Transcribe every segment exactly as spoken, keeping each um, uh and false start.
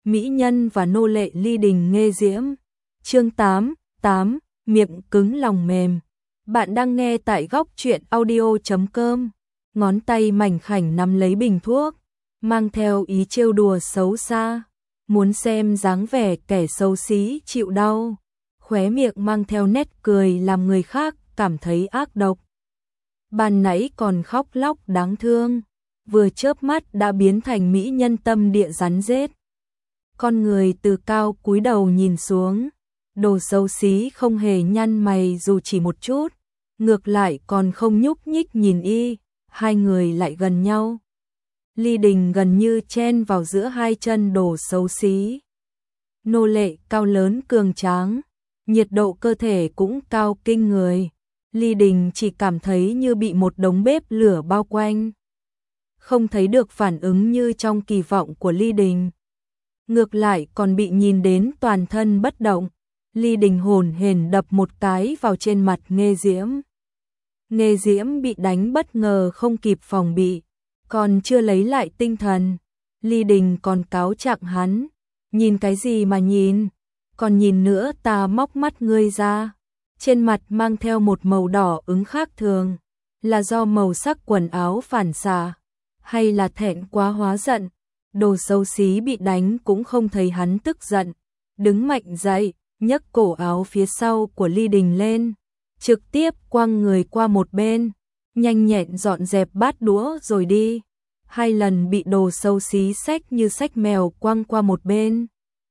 Mỹ nhân và nô lệ ly đình Nghê Diễm. Chương tám, tám, miệng cứng lòng mềm. Bạn đang nghe tại góc truyện audio chấm com. Ngón tay mảnh khảnh nắm lấy bình thuốc, mang theo ý trêu đùa xấu xa, muốn xem dáng vẻ kẻ xấu xí chịu đau. Khóe miệng mang theo nét cười làm người khác cảm thấy ác độc. Ban nãy còn khóc lóc đáng thương, vừa chớp mắt đã biến thành mỹ nhân tâm địa rắn rết. Con người từ cao cúi đầu nhìn xuống, đồ xấu xí không hề nhăn mày dù chỉ một chút, ngược lại còn không nhúc nhích nhìn y, hai người lại gần nhau. Ly Đình gần như chen vào giữa hai chân đồ xấu xí. Nô lệ cao lớn cường tráng, nhiệt độ cơ thể cũng cao kinh người. Ly Đình chỉ cảm thấy như bị một đống bếp lửa bao quanh. Không thấy được phản ứng như trong kỳ vọng của Ly Đình. Ngược lại còn bị nhìn đến toàn thân bất động. Ly Đình hồn hển đập một cái vào trên mặt Nghê Diễm. Nghê Diễm bị đánh bất ngờ không kịp phòng bị, còn chưa lấy lại tinh thần. Ly Đình còn cáo trạng hắn, nhìn cái gì mà nhìn, còn nhìn nữa ta móc mắt ngươi ra. Trên mặt mang theo một màu đỏ ứng khác thường, là do màu sắc quần áo phản xạ, hay là thẹn quá hóa giận. Đồ xấu xí bị đánh cũng không thấy hắn tức giận, đứng mạnh dậy, nhấc cổ áo phía sau của Ly Đình lên, trực tiếp quăng người qua một bên, nhanh nhẹn dọn dẹp bát đũa rồi đi. Hai lần bị đồ xấu xí xách như xách mèo quăng qua một bên.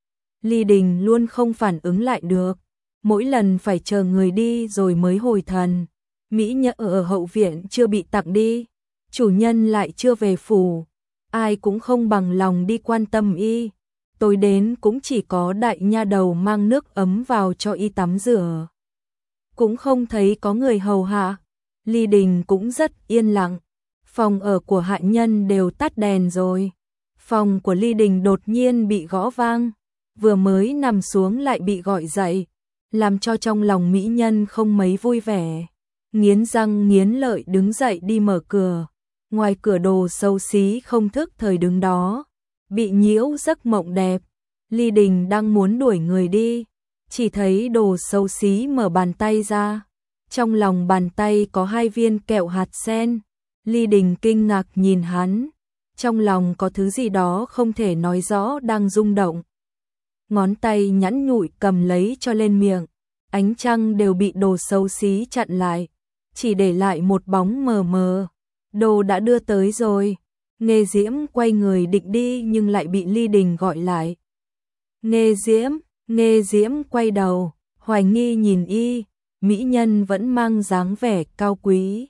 Ly Đình luôn không phản ứng lại được, mỗi lần phải chờ người đi rồi mới hồi thần. Mỹ nhân ở hậu viện chưa bị tặng đi, chủ nhân lại chưa về phủ, ai cũng không bằng lòng đi quan tâm y. Tối đến cũng chỉ có đại nha đầu mang nước ấm vào cho y tắm rửa, cũng không thấy có người hầu hạ. Ly Đình cũng rất yên lặng. Phòng ở của hạ nhân đều tắt đèn rồi. Phòng của Ly Đình đột nhiên bị gõ vang, vừa mới nằm xuống lại bị gọi dậy, làm cho trong lòng mỹ nhân không mấy vui vẻ. Nghiến răng nghiến lợi đứng dậy đi mở cửa. Ngoài cửa đồ xấu xí không thức thời đứng đó, bị nhiễu giấc mộng đẹp. Ly Đình đang muốn đuổi người đi, chỉ thấy đồ xấu xí mở bàn tay ra. Trong lòng bàn tay có hai viên kẹo hạt sen. Ly Đình kinh ngạc nhìn hắn, trong lòng có thứ gì đó không thể nói rõ đang rung động. Ngón tay nhẵn nhụi cầm lấy cho lên miệng, ánh trăng đều bị đồ xấu xí chặn lại, chỉ để lại một bóng mờ mờ. Đồ đã đưa tới rồi. Nghê Diễm quay người định đi nhưng lại bị Ly Đình gọi lại. Nghê Diễm, Nghê Diễm quay đầu, hoài nghi nhìn y, mỹ nhân vẫn mang dáng vẻ cao quý.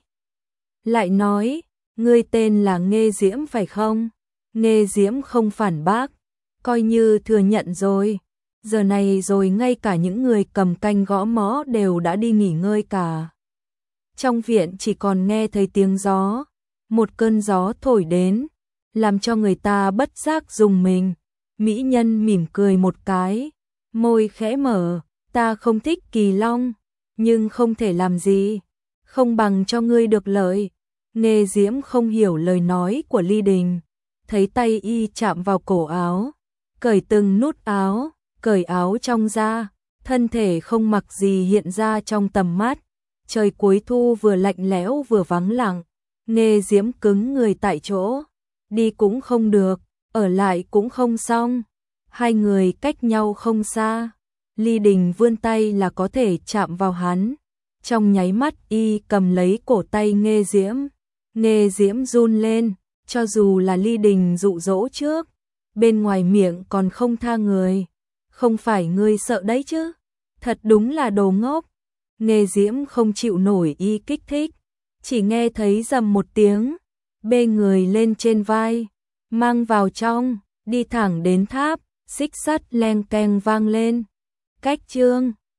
Lại nói, ngươi tên là Nghê Diễm phải không? Nghê Diễm không phản bác, coi như thừa nhận rồi. Giờ này rồi ngay cả những người cầm canh gõ mõ đều đã đi nghỉ ngơi cả. Trong viện chỉ còn nghe thấy tiếng gió, một cơn gió thổi đến, làm cho người ta bất giác rùng mình. Mỹ nhân mỉm cười một cái, môi khẽ mở, ta không thích Kỳ Long, nhưng không thể làm gì, không bằng cho ngươi được lợi. Nghê Diễm không hiểu lời nói của Ly Đình, thấy tay y chạm vào cổ áo, cởi từng nút áo, cởi áo trong ra, thân thể không mặc gì hiện ra trong tầm mắt. Trời cuối thu vừa lạnh lẽo vừa vắng lặng, Nghê Diễm cứng người tại chỗ, đi cũng không được, ở lại cũng không xong. Hai người cách nhau không xa, Ly Đình vươn tay là có thể chạm vào hắn. Trong nháy mắt y cầm lấy cổ tay Nghê Diễm. Nghê Diễm run lên, cho dù là Ly Đình dụ dỗ trước, bên ngoài miệng còn không tha người. Không phải ngươi sợ đấy chứ? Thật đúng là đồ ngốc. Nghê Diễm không chịu nổi y kích thích, chỉ nghe thấy rầm một tiếng, bê người lên trên vai, mang vào trong, đi thẳng đến tháp, xích sắt leng keng vang lên. Cách chương